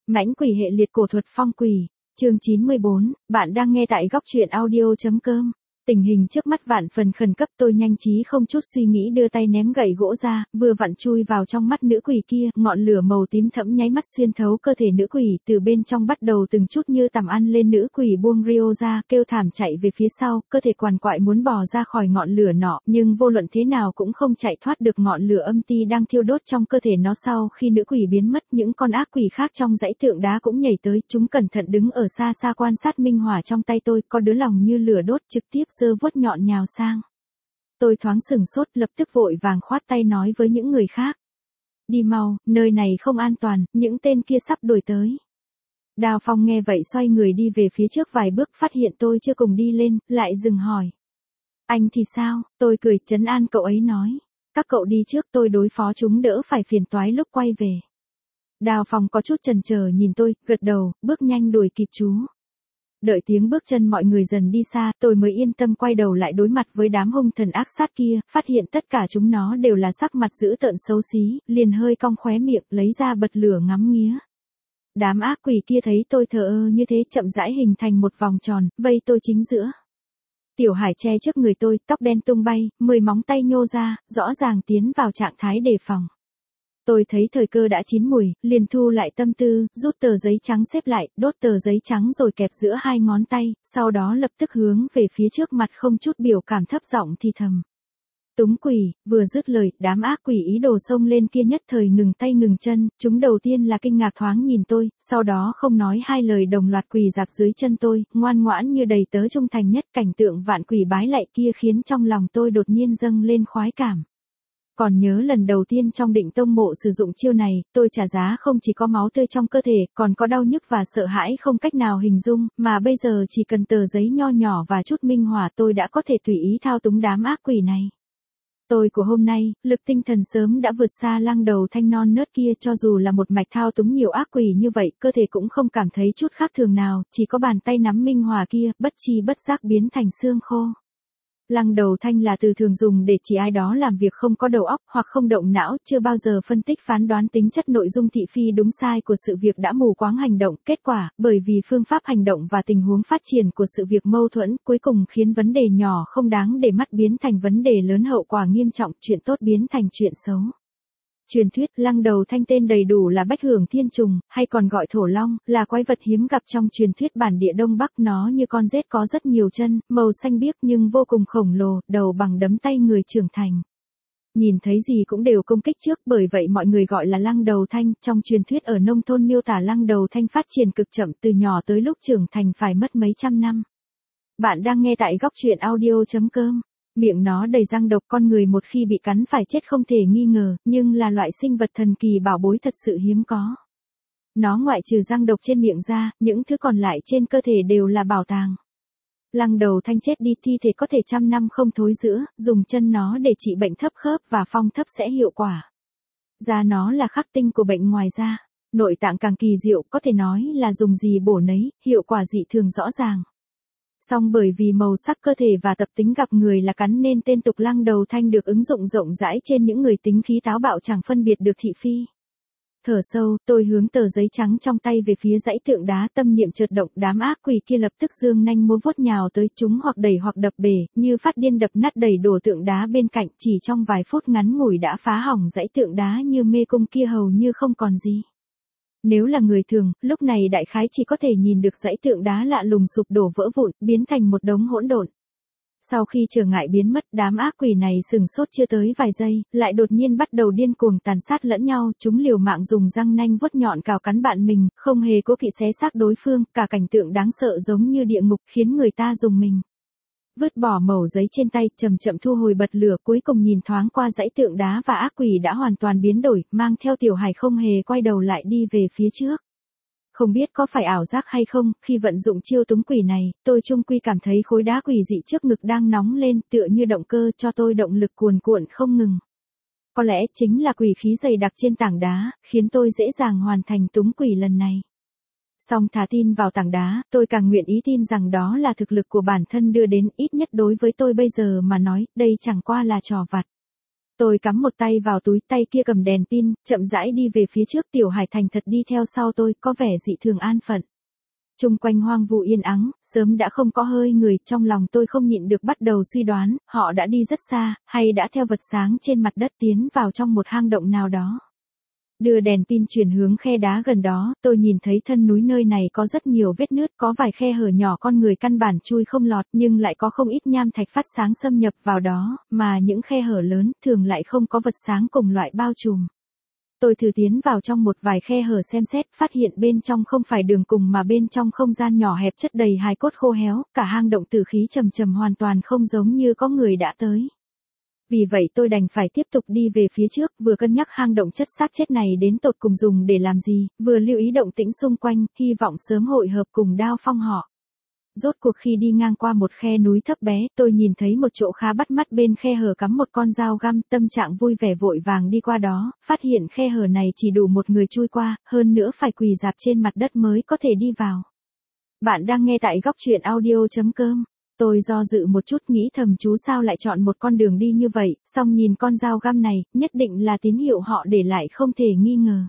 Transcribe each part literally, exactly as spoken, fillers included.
Mãnh quỷ hệ liệt cổ thuật phong quỷ, chương chín mươi bốn, bạn đang nghe tại góc truyện audio.com. Tình hình trước mắt vạn phần khẩn cấp, tôi nhanh trí không chút suy nghĩ đưa tay ném gậy gỗ ra, vừa vặn chui vào trong mắt nữ quỷ kia, ngọn lửa màu tím thẫm nháy mắt xuyên thấu cơ thể nữ quỷ, từ bên trong bắt đầu từng chút như tằm ăn lên, nữ quỷ buông Rio ra, kêu thảm chạy về phía sau, cơ thể quằn quại muốn bò ra khỏi ngọn lửa nọ, nhưng vô luận thế nào cũng không chạy thoát được ngọn lửa âm ti đang thiêu đốt trong cơ thể nó. Sau khi nữ quỷ biến mất, những con ác quỷ khác trong dãy tượng đá cũng nhảy tới, chúng cẩn thận đứng ở xa xa quan sát minh hỏa trong tay tôi, có đứa lòng như lửa đốt trực tiếp giơ vuốt nhọn nhào sang. Tôi thoáng sửng sốt, lập tức vội vàng khoát tay nói với những người khác: đi mau, nơi này không an toàn, những tên kia sắp đuổi tới. Đào Phong nghe vậy xoay người đi về phía trước vài bước, phát hiện tôi chưa cùng đi lên, lại dừng hỏi: anh thì sao? Tôi cười trấn an cậu ấy nói: các cậu đi trước, tôi đối phó chúng đỡ phải phiền toái lúc quay về. Đào Phong có chút chần chờ nhìn tôi, gật đầu, bước nhanh đuổi kịp chú. Đợi tiếng bước chân mọi người dần đi xa, tôi mới yên tâm quay đầu lại đối mặt với đám hung thần ác sát kia, phát hiện tất cả chúng nó đều là sắc mặt dữ tợn xấu xí, liền hơi cong khóe miệng, lấy ra bật lửa ngắm nghía. Đám ác quỷ kia thấy tôi thờ ơ như thế, chậm rãi hình thành một vòng tròn, vây tôi chính giữa. Tiểu Hải che trước người tôi, tóc đen tung bay, mười móng tay nhô ra, rõ ràng tiến vào trạng thái đề phòng. Tôi thấy thời cơ đã chín mùi, liền thu lại tâm tư, rút tờ giấy trắng xếp lại, đốt tờ giấy trắng rồi kẹp giữa hai ngón tay, sau đó lập tức hướng về phía trước mặt, không chút biểu cảm thấp giọng thì thầm: túng quỷ. Vừa dứt lời, đám ác quỷ ý đồ xông lên kia nhất thời ngừng tay ngừng chân, chúng đầu tiên là kinh ngạc thoáng nhìn tôi, sau đó không nói hai lời đồng loạt quỳ dạp dưới chân tôi, ngoan ngoãn như đầy tớ trung thành nhất. Cảnh tượng vạn quỷ bái lạy kia khiến trong lòng tôi đột nhiên dâng lên khoái cảm. Còn nhớ lần đầu tiên trong Định Tông Mộ sử dụng chiêu này, tôi trả giá không chỉ có máu tươi trong cơ thể, còn có đau nhức và sợ hãi không cách nào hình dung, mà bây giờ chỉ cần tờ giấy nho nhỏ và chút minh hỏa, tôi đã có thể tùy ý thao túng đám ác quỷ này. Tôi của hôm nay, lực tinh thần sớm đã vượt xa Lăng Đầu Thanh non nớt kia, cho dù là một mạch thao túng nhiều ác quỷ như vậy, cơ thể cũng không cảm thấy chút khác thường nào, chỉ có bàn tay nắm minh hỏa kia, bất chi bất giác biến thành xương khô. Lăng Đầu Thanh là từ thường dùng để chỉ ai đó làm việc không có đầu óc hoặc không động não, chưa bao giờ phân tích phán đoán tính chất nội dung thị phi đúng sai của sự việc, đã mù quáng hành động. Kết quả, bởi vì phương pháp hành động và tình huống phát triển của sự việc mâu thuẫn, cuối cùng khiến vấn đề nhỏ không đáng để mắt biến thành vấn đề lớn, hậu quả nghiêm trọng, chuyện tốt biến thành chuyện xấu. Truyền thuyết Lăng Đầu Thanh tên đầy đủ là Bách Hưởng Thiên Trùng, hay còn gọi Thổ Long, là quái vật hiếm gặp trong truyền thuyết bản địa Đông Bắc. Nó như con rết có rất nhiều chân, màu xanh biếc nhưng vô cùng khổng lồ, đầu bằng đấm tay người trưởng thành. Nhìn thấy gì cũng đều công kích trước, bởi vậy mọi người gọi là Lăng Đầu Thanh. Trong truyền thuyết ở nông thôn miêu tả Lăng Đầu Thanh phát triển cực chậm, từ nhỏ tới lúc trưởng thành phải mất mấy trăm năm. Bạn đang nghe tại góc truyện audio.com. Miệng nó đầy răng độc, con người một khi bị cắn phải chết không thể nghi ngờ, nhưng là loại sinh vật thần kỳ bảo bối thật sự hiếm có. Nó ngoại trừ răng độc trên miệng ra, những thứ còn lại trên cơ thể đều là bảo tàng. Lăng Đầu Thanh chết đi, thi thể có thể trăm năm không thối rữa, dùng chân nó để trị bệnh thấp khớp và phong thấp sẽ hiệu quả. Da nó là khắc tinh của bệnh ngoài da, nội tạng càng kỳ diệu, có thể nói là dùng gì bổ nấy, hiệu quả dị thường rõ ràng. Song bởi vì màu sắc cơ thể và tập tính gặp người là cắn nên tên tục Lăng Đầu Thanh được ứng dụng rộng rãi trên những người tính khí táo bạo chẳng phân biệt được thị phi. Thở sâu, tôi hướng tờ giấy trắng trong tay về phía dãy tượng đá, tâm niệm chợt động, đám ác quỷ kia lập tức giương nanh múa vuốt nhào tới, chúng hoặc đẩy hoặc đập bể, như phát điên đập nát đẩy đổ tượng đá bên cạnh, chỉ trong vài phút ngắn ngủi đã phá hỏng dãy tượng đá như mê cung kia hầu như không còn gì. Nếu là người thường, lúc này đại khái chỉ có thể nhìn được dãy tượng đá lạ lùng sụp đổ vỡ vụn, biến thành một đống hỗn độn. Sau khi trở ngại biến mất, đám ác quỷ này sừng sốt chưa tới vài giây, lại đột nhiên bắt đầu điên cuồng tàn sát lẫn nhau, chúng liều mạng dùng răng nanh vuốt nhọn cào cắn bạn mình, không hề cố kỵ xé xác đối phương, cả cảnh tượng đáng sợ giống như địa ngục, khiến người ta rùng mình. Vứt bỏ mẩu giấy trên tay, chậm chậm thu hồi bật lửa, cuối cùng nhìn thoáng qua dãy tượng đá và ác quỷ đã hoàn toàn biến đổi, mang theo Tiểu Hải không hề quay đầu lại đi về phía trước. Không biết có phải ảo giác hay không, khi vận dụng chiêu túng quỷ này, tôi chung quy cảm thấy khối đá quỷ dị trước ngực đang nóng lên, tựa như động cơ cho tôi động lực cuồn cuộn không ngừng. Có lẽ chính là quỷ khí dày đặc trên tảng đá, khiến tôi dễ dàng hoàn thành túng quỷ lần này. Song thà tin vào tảng đá, tôi càng nguyện ý tin rằng đó là thực lực của bản thân đưa đến, ít nhất đối với tôi bây giờ mà nói, đây chẳng qua là trò vặt. Tôi cắm một tay vào túi, tay kia cầm đèn pin, chậm rãi đi về phía trước. Tiểu Hải thành thật đi theo sau tôi, có vẻ dị thường an phận. Chung quanh hoang vu yên ắng, sớm đã không có hơi người, trong lòng tôi không nhịn được bắt đầu suy đoán, họ đã đi rất xa, hay đã theo vật sáng trên mặt đất tiến vào trong một hang động nào đó. Đưa đèn pin chuyển hướng khe đá gần đó, tôi nhìn thấy thân núi nơi này có rất nhiều vết nứt, có vài khe hở nhỏ con người căn bản chui không lọt, nhưng lại có không ít nham thạch phát sáng xâm nhập vào đó, mà những khe hở lớn thường lại không có vật sáng cùng loại bao trùm. Tôi thử tiến vào trong một vài khe hở xem xét, phát hiện bên trong không phải đường cùng mà bên trong không gian nhỏ hẹp chất đầy hài cốt khô héo, cả hang động tử khí trầm trầm hoàn toàn không giống như có người đã tới. Vì vậy tôi đành phải tiếp tục đi về phía trước, vừa cân nhắc hang động chất xác chết này đến tột cùng dùng để làm gì, vừa lưu ý động tĩnh xung quanh, hy vọng sớm hội hợp cùng Đao Phong họ. Rốt cuộc khi đi ngang qua một khe núi thấp bé, tôi nhìn thấy một chỗ khá bắt mắt, bên khe hở cắm một con dao găm, tâm trạng vui vẻ vội vàng đi qua đó, phát hiện khe hở này chỉ đủ một người chui qua, hơn nữa phải quỳ rạp trên mặt đất mới có thể đi vào. Bạn đang nghe tại góc truyện audio chấm com. Tôi do dự một chút, nghĩ thầm chú sao lại chọn một con đường đi như vậy, xong nhìn con dao găm này, nhất định là tín hiệu họ để lại không thể nghi ngờ.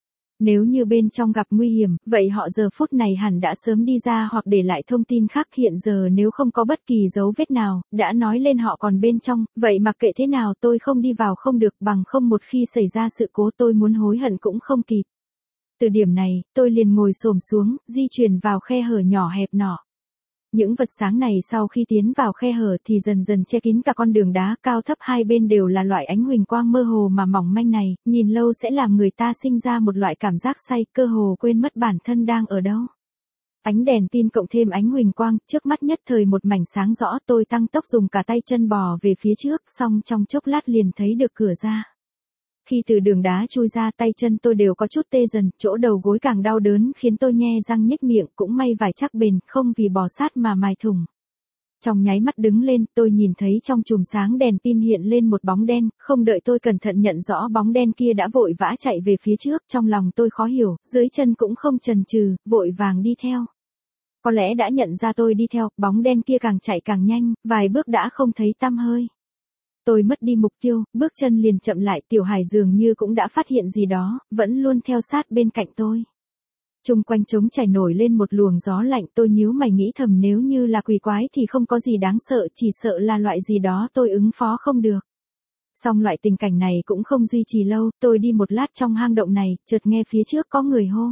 Nếu như bên trong gặp nguy hiểm, vậy họ giờ phút này hẳn đã sớm đi ra hoặc để lại thông tin khác. Hiện giờ nếu không có bất kỳ dấu vết nào, đã nói lên họ còn bên trong, vậy mặc kệ thế nào tôi không đi vào không được, bằng không một khi xảy ra sự cố tôi muốn hối hận cũng không kịp. Từ điểm này, tôi liền ngồi xổm xuống, di chuyển vào khe hở nhỏ hẹp nọ. Những vật sáng này sau khi tiến vào khe hở thì dần dần che kín cả con đường đá, cao thấp hai bên đều là loại ánh huỳnh quang mơ hồ mà mỏng manh này, nhìn lâu sẽ làm người ta sinh ra một loại cảm giác say, cơ hồ quên mất bản thân đang ở đâu. Ánh đèn pin cộng thêm ánh huỳnh quang, trước mắt nhất thời một mảnh sáng rõ, tôi tăng tốc dùng cả tay chân bò về phía trước, xong trong chốc lát liền thấy được cửa ra. Khi từ đường đá chui ra, tay chân tôi đều có chút tê dần, chỗ đầu gối càng đau đớn khiến tôi nhe răng nhếch miệng, cũng may vải chắc bền, không vì bò sát mà mài thủng. Trong nháy mắt đứng lên, tôi nhìn thấy trong chùm sáng đèn pin hiện lên một bóng đen, không đợi tôi cẩn thận nhận rõ bóng đen kia đã vội vã chạy về phía trước, trong lòng tôi khó hiểu, dưới chân cũng không chần chừ, vội vàng đi theo. Có lẽ đã nhận ra tôi đi theo, bóng đen kia càng chạy càng nhanh, vài bước đã không thấy tăm hơi. Tôi mất đi mục tiêu, bước chân liền chậm lại, Tiểu Hải dường như cũng đã phát hiện gì đó, vẫn luôn theo sát bên cạnh tôi. Trung quanh trống chảy nổi lên một luồng gió lạnh, tôi nhíu mày nghĩ thầm nếu như là quỷ quái thì không có gì đáng sợ, chỉ sợ là loại gì đó tôi ứng phó không được. Song loại tình cảnh này cũng không duy trì lâu, tôi đi một lát trong hang động này, chợt nghe phía trước có người hô.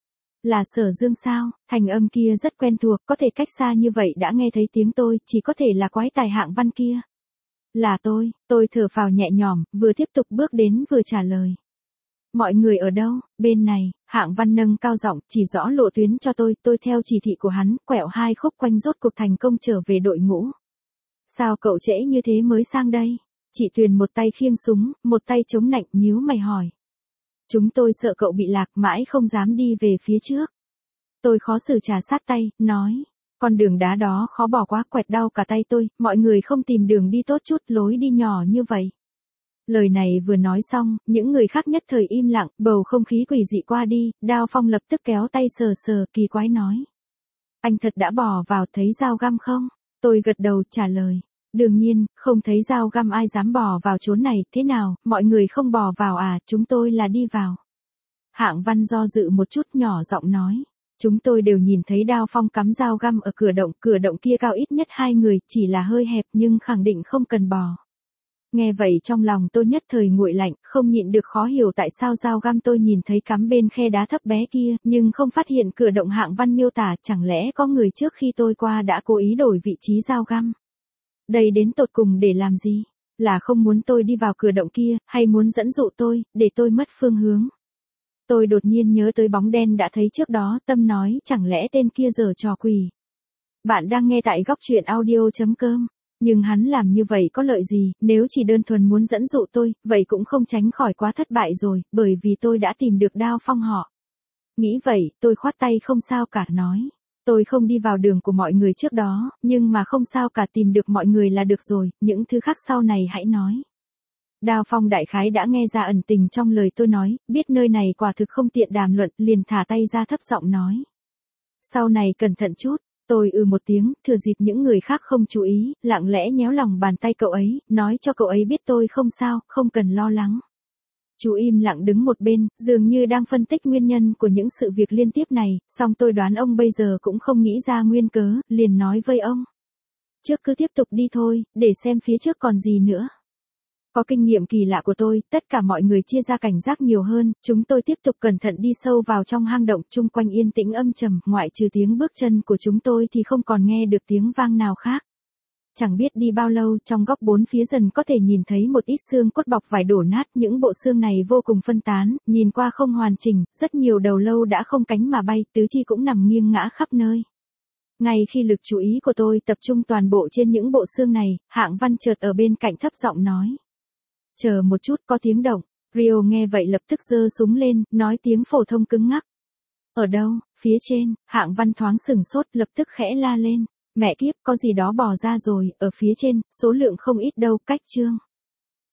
Là Sở Dương sao? Thành âm kia rất quen thuộc, có thể cách xa như vậy đã nghe thấy tiếng tôi, chỉ có thể là quái tài Hạng Văn kia. Là tôi, tôi thở phào nhẹ nhõm, vừa tiếp tục bước đến vừa trả lời. Mọi người ở đâu? Bên này, Hạng Văn nâng cao giọng, chỉ rõ lộ tuyến cho tôi, tôi theo chỉ thị của hắn, quẹo hai khúc quanh rốt cuộc thành công trở về đội ngũ. Sao cậu trễ như thế mới sang đây? Chị Tuyền một tay khiêng súng, một tay chống nạnh, nhíu mày hỏi. Chúng tôi sợ cậu bị lạc, mãi không dám đi về phía trước. Tôi khó xử trà sát tay, nói. Con đường đá đó khó bỏ quá, quẹt đau cả tay tôi, mọi người không tìm đường đi tốt chút, lối đi nhỏ như vậy. Lời này vừa nói xong, những người khác nhất thời im lặng, bầu không khí quỷ dị qua đi, Đao Phong lập tức kéo tay sờ sờ, kỳ quái nói. Anh thật đã bỏ vào, thấy dao găm không? Tôi gật đầu trả lời. Đương nhiên, không thấy dao găm ai dám bỏ vào chốn này, thế nào, mọi người không bỏ vào à, chúng tôi là đi vào. Hạng Văn do dự một chút nhỏ giọng nói. Chúng tôi đều nhìn thấy Đao Phong cắm dao găm ở cửa động, cửa động kia cao ít nhất hai người, chỉ là hơi hẹp nhưng khẳng định không cần bò. Nghe vậy trong lòng tôi nhất thời nguội lạnh, không nhịn được khó hiểu tại sao dao găm tôi nhìn thấy cắm bên khe đá thấp bé kia, nhưng không phát hiện cửa động. Hạng Văn miêu tả, chẳng lẽ có người trước khi tôi qua đã cố ý đổi vị trí dao găm. Đây đến tột cùng để làm gì? Là không muốn tôi đi vào cửa động kia, hay muốn dẫn dụ tôi, để tôi mất phương hướng? Tôi đột nhiên nhớ tới bóng đen đã thấy trước đó, tâm nói chẳng lẽ tên kia giở trò quỷ. Bạn đang nghe tại góc truyện audio chấm com. Nhưng hắn làm như vậy có lợi gì, nếu chỉ đơn thuần muốn dẫn dụ tôi, vậy cũng không tránh khỏi quá thất bại rồi, bởi vì tôi đã tìm được Đao Phong họ. Nghĩ vậy, tôi khoát tay không sao cả nói. Tôi không đi vào đường của mọi người trước đó, nhưng mà không sao cả, tìm được mọi người là được rồi, những thứ khác sau này hãy nói. Đao Phong đại khái đã nghe ra ẩn tình trong lời tôi nói, biết nơi này quả thực không tiện đàm luận, liền thả tay ra thấp giọng nói. Sau này cẩn thận chút, Tôi ừ một tiếng, thừa dịp những người khác không chú ý, lặng lẽ nhéo lòng bàn tay cậu ấy, nói cho cậu ấy biết tôi không sao, không cần lo lắng. Chú im lặng đứng một bên, dường như đang phân tích nguyên nhân của những sự việc liên tiếp này, song tôi đoán ông bây giờ cũng không nghĩ ra nguyên cớ, liền nói với ông. Trước cứ tiếp tục đi thôi, để xem phía trước còn gì nữa. Có kinh nghiệm kỳ lạ của tôi, tất cả mọi người chia ra cảnh giác nhiều hơn, chúng tôi tiếp tục cẩn thận đi sâu vào trong hang động, chung quanh yên tĩnh âm trầm, ngoại trừ tiếng bước chân của chúng tôi thì không còn nghe được tiếng vang nào khác. Chẳng biết đi bao lâu, trong góc bốn phía dần có thể nhìn thấy một ít xương cốt bọc vải đổ nát, những bộ xương này vô cùng phân tán, nhìn qua không hoàn chỉnh, rất nhiều đầu lâu đã không cánh mà bay, tứ chi cũng nằm nghiêng ngã khắp nơi. Ngay khi lực chú ý của tôi tập trung toàn bộ trên những bộ xương này, Hạng Văn chợt ở bên cạnh thấp giọng nói. Chờ một chút, có tiếng động. Rio nghe vậy lập tức giơ súng lên, nói tiếng phổ thông cứng ngắc. Ở đâu? Phía trên. Hạng Văn thoáng sửng sốt, lập tức khẽ la lên. Mẹ kiếp, có gì đó bò ra rồi, ở phía trên, số lượng không ít đâu, cách chương.